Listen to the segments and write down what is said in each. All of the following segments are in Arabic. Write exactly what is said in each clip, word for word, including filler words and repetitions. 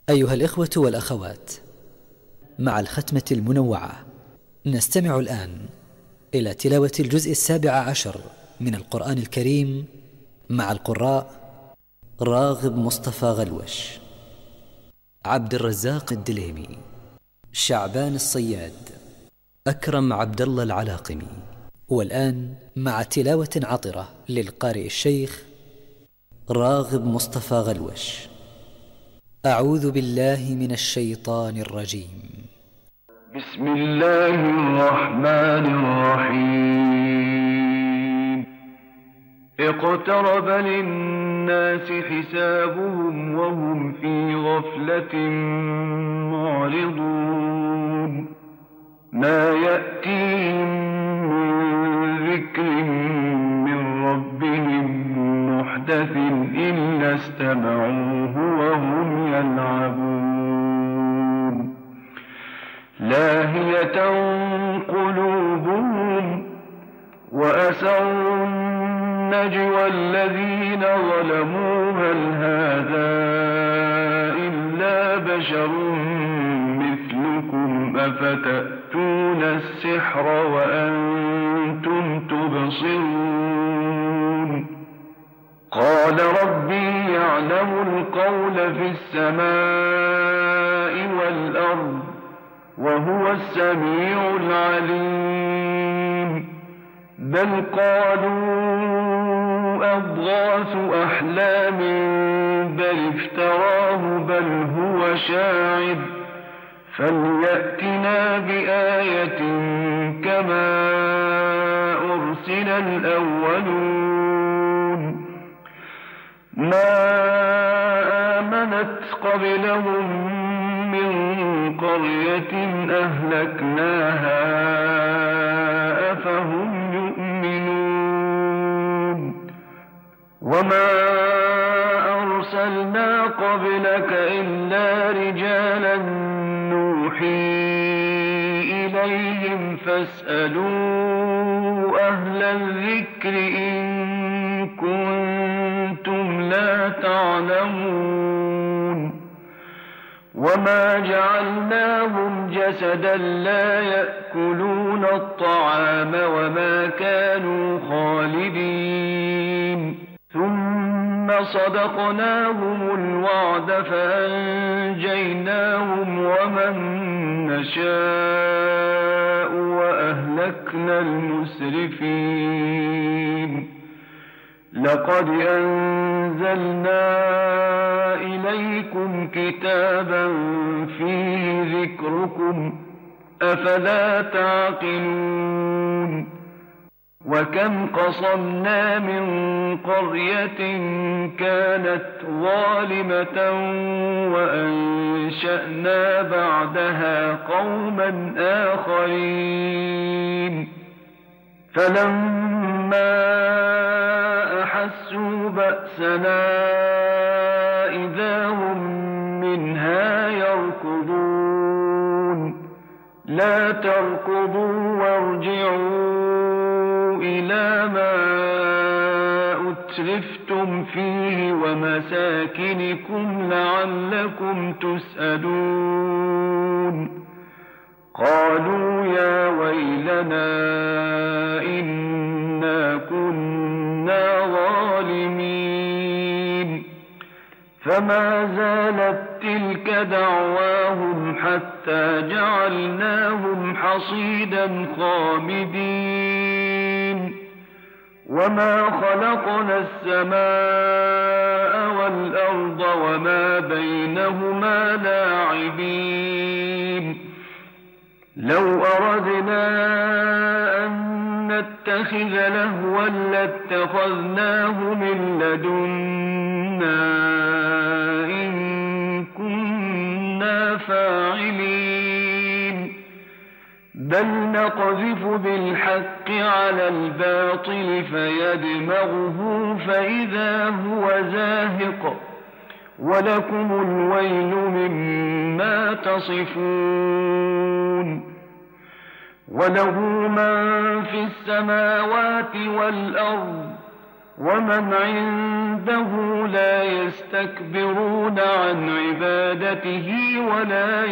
أيها الإخوة والأخوات، مع الختمة المنوعة نستمع الآن إلى تلاوة الجزء السابع عشر من القرآن الكريم مع القراء راغب مصطفى غلوش، عبد الرزاق الدليمي، شعبان الصياد، أكرم عبد الله العلاقمي. والآن مع تلاوة عطرة للقارئ الشيخ راغب مصطفى غلوش. أعوذ بالله من الشيطان الرجيم. بسم الله الرحمن الرحيم. اقترب للناس حسابهم وهم في غفلة معرضون. ما يأتيهم من ذكر من ربهم محدث إلا استمعوه وهم يلعبون. لاهية قلوبهم وأسروا النجوى الذين ظلموا هل هذا إلا بشر مثلكم أفتأتون السحر وأنتم تبصرون. قال ربي يعلم القول في السماء والأرض وهو السميع العليم. بل قالوا أضغاث أحلام بل افتراه بل هو شاعر فليأتنا بآية كما أرسل الأولون. ما آمنت قبلهم من قرية أهلكناها أفهم يؤمنون. وما أرسلنا قبلك إلا رجالا نوحي إليهم فاسألوا أهل الذكر إن كنتم لا تعلمون. وما جعلناهم جسدا لا يأكلون الطعام وما كانوا خالدين. ثم صدقناهم الوعد فأنجيناهم ومن نشاء وأهلكنا المسرفين. لقد أنزلنا إليكم كتابا فيه ذكركم أفلا تعقلون. وكم قصمنا من قرية كانت ظالمة وأنشأنا بعدها قوما آخرين. فلما أحسوا بأسنا إذا هم منها يركضون. لا تركضوا وارجعوا إلى ما أترفتم فيه ومساكنكم لعلكم تسألون. قالوا يا ويلنا إنا كنا ظالمين. فما زالت تلك دعواهم حتى جعلناهم حصيدا خامدين. وما خلقنا السماء والأرض وما بينهما لاعبين. لو أردنا أن نتخذ لهوا لاتخذناه من لدنا إن كنا فاعلين. بل نقذف بالحق على الباطل فيدمغه فإذا هو زاهق ولكم الويل مما تصفون. وله من في السماوات والأرض ومن عنده عنده لا يستكبرون عن عبادته ولا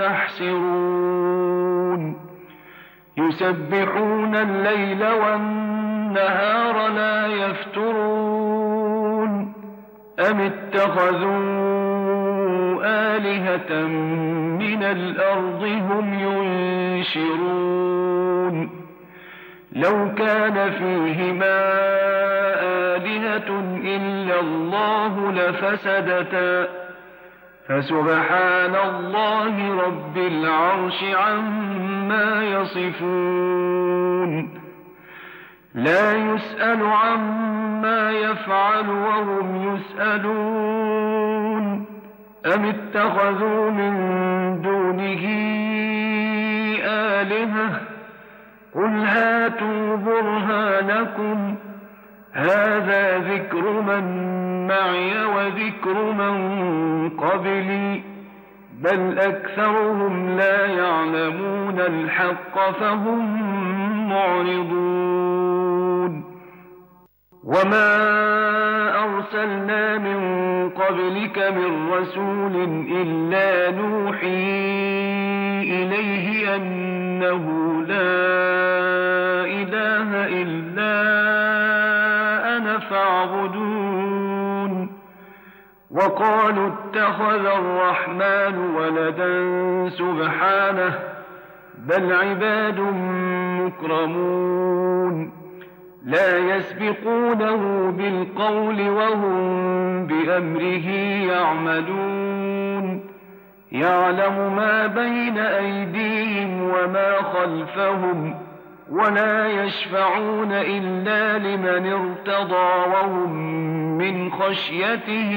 يستحسرون يسبحون الليل والنهار لا يفترون أم اتخذوا آلهة من الأرض هم ينشرون لو كان فيهما آلهة إلا الله لفسدتا فسبحان الله رب العرش عما يصفون لا يسأل عما يفعل وهم يسألون أم اتخذوا من دونه آلهة قل هاتوا برهانكم هذا ذكر من معي وذكر من قبلي بل أكثرهم لا يعلمون الحق فهم معرضون وما أرسلنا من قبلك من رسول إلا نوحي إليه أنه لا إله إلا أنا فاعبدون وقالوا اتخذ الرحمن ولدا سبحانه بل عباد مكرمون لا يسبقونه بالقول وهم بأمره يعملون يعلم ما بين أيديهم وما خلفهم ولا يشفعون إلا لمن ارتضى وهم من خشيته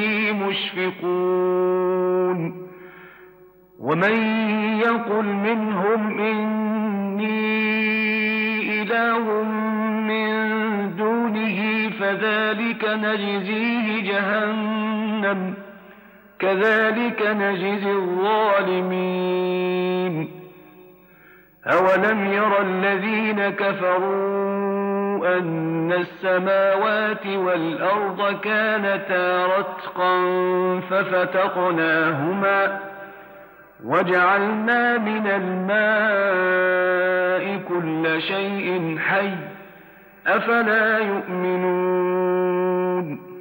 مشفقون ومن يقل منهم إني إله من دونه فذلك نجزيه جهنم كذلك نجزي الظالمين أولم ير الذين كفروا أن السماوات والأرض كانتا رتقا ففتقناهما وجعلنا من الماء كل شيء حي أفلا يؤمنون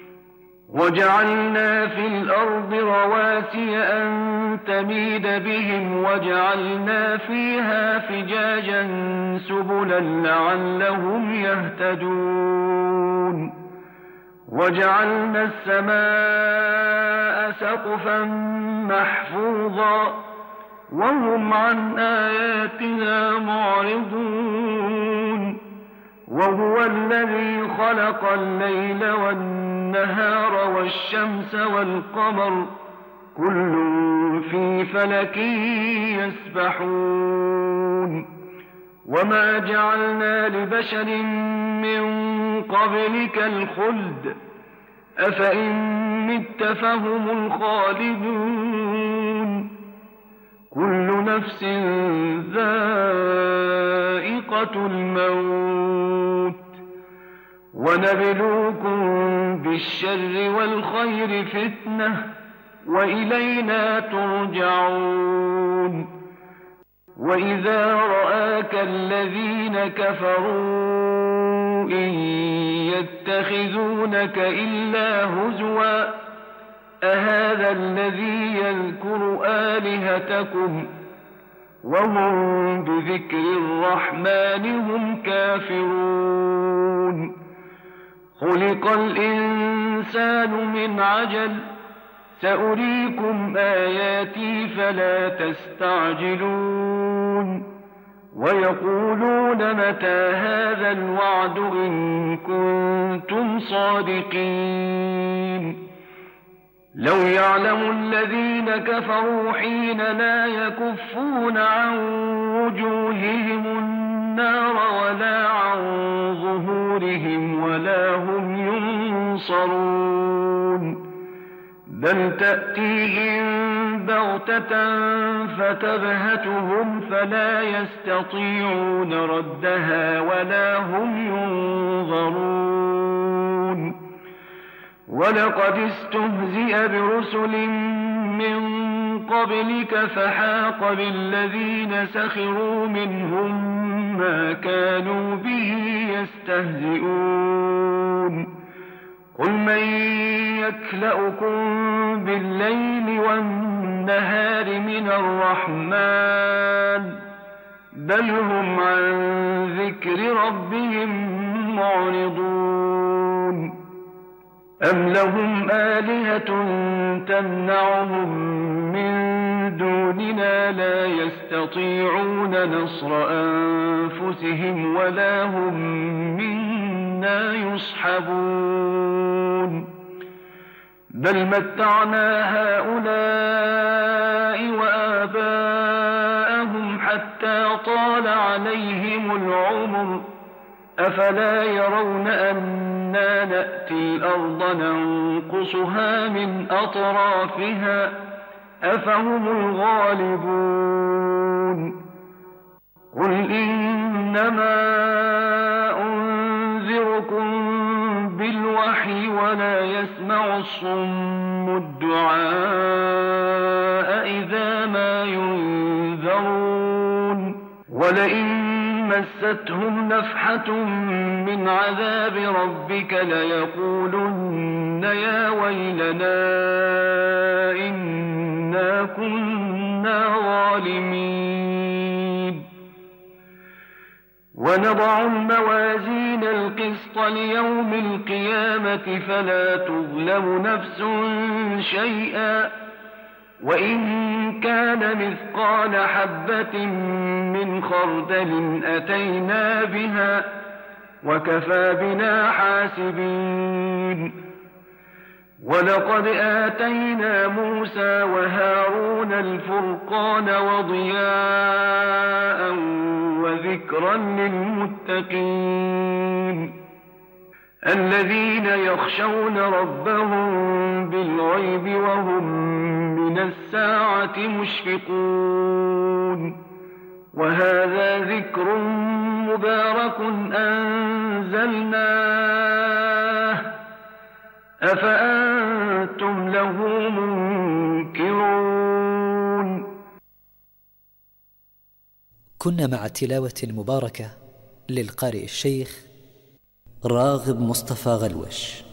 وجعلنا في الأرض رواسي أن تميد بهم وجعلنا فيها فجاجا سبلا لعلهم يهتدون وجعلنا السماء سقفا محفوظا وهم عن آياتنا معرضون وهو الذي خلق الليل والنهار والشمس والقمر كل في فلك يسبحون وما جعلنا لبشر من قبلك الخلد أفإن مت فهم الخالدون كل نفس ذائقة الموت ونبلوكم بالشر والخير فتنة وإلينا ترجعون وإذا رآك الذين كفروا إن يتخذونك إلا هزوا أهذا الذي يذكر آلهتكم وهم بذكر الرحمن هم كافرون خلق الإنسان من عجل سأريكم آياتي فلا تستعجلون ويقولون متى هذا الوعد إن كنتم صادقين لو يعلم الذين كفروا حين لا يكفون عن وجوههم النار ولا عن ظهورهم ولا هم ينصرون بل تأتيهم بغتة فتبهتهم فلا يستطيعون ردها ولا هم ينظرون ولقد استهزئ برسل من قبلك فحاق بالذين سخروا منهم ما كانوا به يستهزئون قل من يكلؤكم بالليل والنهار من الرحمن بل هم عن ذكر ربهم معرضون أم لهم آلهة تمنعهم من دوننا لا يستطيعون نصر أنفسهم ولا هم منا يصحبون بل متعنا هؤلاء وآباءهم حتى طال عليهم العمر أفلا يرون أنا نأتي الأرض ننقصها من أطرافها أفهم الغالبون قل إنما أنذركم بالوحي ولا يسمع الصم الدعاء إذا ما ينذرون ولئن مستهم نفحة من عذاب ربك ليقولن يا ويلنا إنا كنا ظالمين ونضع الموازين القسط ليوم القيامة فلا تظلم نفس شيئا وإن كان مثقال حبة من خردل أتينا بها وكفى بنا حاسبين ولقد آتينا موسى وهارون الفرقان وضياء وذكرا للمتقين الذين يخشون ربهم بالغيب وهم من الساعة مشفقون وهذا ذكر مبارك أنزلناه أفأنتم له منكرون. كنا مع التلاوة المباركة للقارئ الشيخ راغب مصطفى غلوش.